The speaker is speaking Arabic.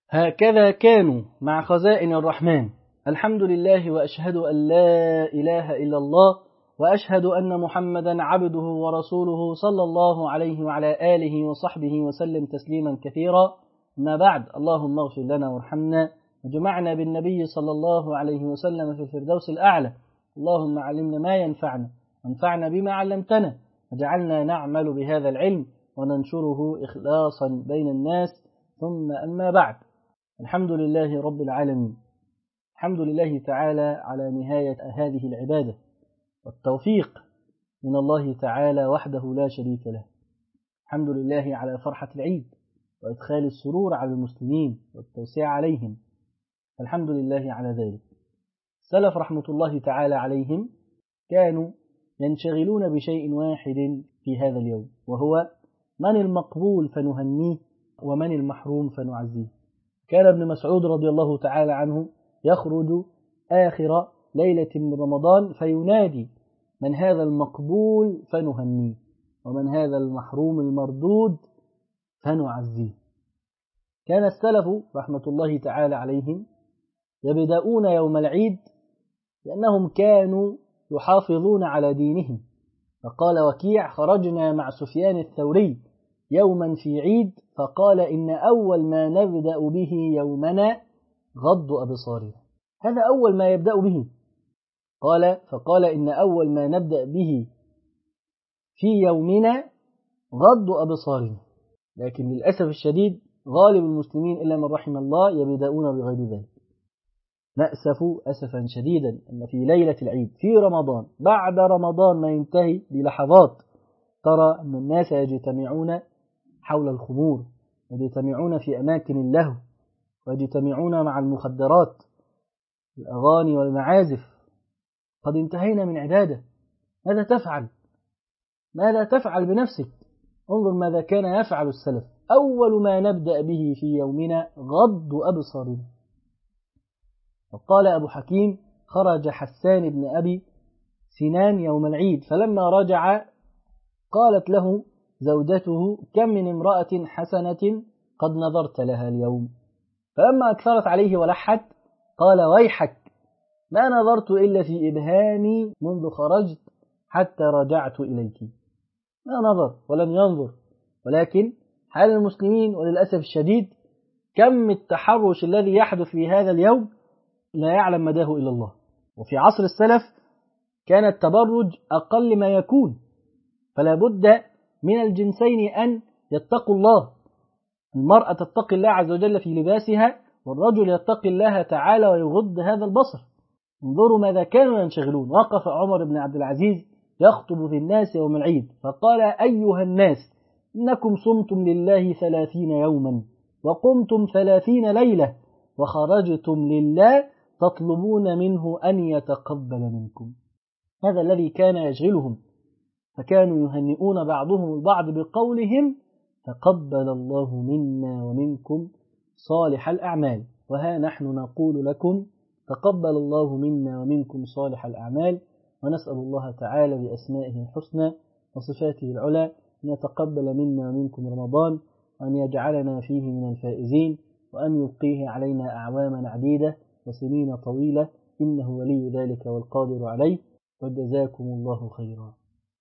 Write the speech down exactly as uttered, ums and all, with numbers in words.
هكذا كانوا مع خزائن الرحمن. الحمد لله، وأشهد أن لا إله إلا الله، وأشهد أن محمدا عبده ورسوله صلى الله عليه وعلى آله وصحبه وسلم تسليما كثيرا. ما بعد، اللهم اغفر لنا وارحمنا وجمعنا بالنبي صلى الله عليه وسلم في الفردوس الأعلى. اللهم علمنا ما ينفعنا وانفعنا بما علمتنا، وجعلنا نعمل بهذا العلم وننشره إخلاصا بين الناس. ثم أما بعد، الحمد لله رب العالمين، الحمد لله تعالى على نهاية هذه العبادة والتوفيق من الله تعالى وحده لا شريك له. الحمد لله على فرحة العيد وإدخال السرور على المسلمين والتوسيع عليهم، الحمد لله على ذلك. السلف رحمة الله تعالى عليهم كانوا ينشغلون بشيء واحد في هذا اليوم، وهو من المقبول فنهنيه ومن المحروم فنعزيه. كان ابن مسعود رضي الله تعالى عنه يخرج آخر ليلة من رمضان فينادي: من هذا المقبول فنهنيه، ومن هذا المحروم المردود فنعزيه. كان السلف رحمة الله تعالى عليهم يبدأون يوم العيد لأنهم كانوا يحافظون على دينهم. فقال وكيع: خرجنا مع سفيان الثوري يوما في عيد فقال: إن أول ما نبدأ به يومنا غض أبصارنا. هذا أول ما يبدأ به، قال فقال إن أول ما نبدأ به في يومنا غض أبصارنا. لكن للأسف الشديد غالب المسلمين إلا من رحم الله يبدأون بغير ذلك. نأسف أسفا شديدا أن في ليلة العيد في رمضان، بعد رمضان ما ينتهي بلحظات، ترى أن الناس يجتمعون حول الخمور، ويجتمعون في أماكن اللهو، ويجتمعون مع المخدرات، الأغاني والمعازف. قد انتهينا من عبادة. ماذا تفعل؟ ماذا تفعل بنفسك؟ انظر ماذا كان يفعل السلف. أول ما نبدأ به في يومنا غض أبصارنا. وقال أبو حكيم: خرج حسان بن أبي سنان يوم العيد، فلما رجع قالت له زوجته: كم من امرأة حسنة قد نظرت لها اليوم. فلما أكثرت عليه ولحت قال: ويحك، ما نظرت إلا في إبهامي منذ خرجت حتى رجعت إليك. ما نظر ولم ينظر. ولكن حال المسلمين وللأسف الشديد كم التحرش الذي يحدث في هذا اليوم لا يعلم مداه إلا الله. وفي عصر السلف كان التبرج أقل ما يكون، فلا بد من الجنسين أن يتقوا الله. المرأة تتقي الله عز وجل في لباسها، والرجل يتقي الله تعالى ويغض هذا البصر. انظروا ماذا كانوا ينشغلون. وقف عمر بن عبد العزيز يخطب في الناس يوم العيد فقال: أيها الناس، إنكم صمتم لله ثلاثين يوما وقمتم ثلاثين ليلة وخرجتم لله تطلبون منه أن يتقبل منكم. هذا الذي كان يشغلهم، فكانوا يهنئون بعضهم البعض بقولهم: تقبل الله منا ومنكم صالح الأعمال. وها نحن نقول لكم: تقبل الله منا ومنكم صالح الأعمال. ونسأل الله تعالى بأسمائه الحسنى وصفاته العلى أن يتقبل منا ومنكم رمضان، وأن يجعلنا فيه من الفائزين، وأن يبقيه علينا أعواما عديدة وسنين طويلة، إنه ولي ذلك والقادر عليه. وجزاكم الله خيرا.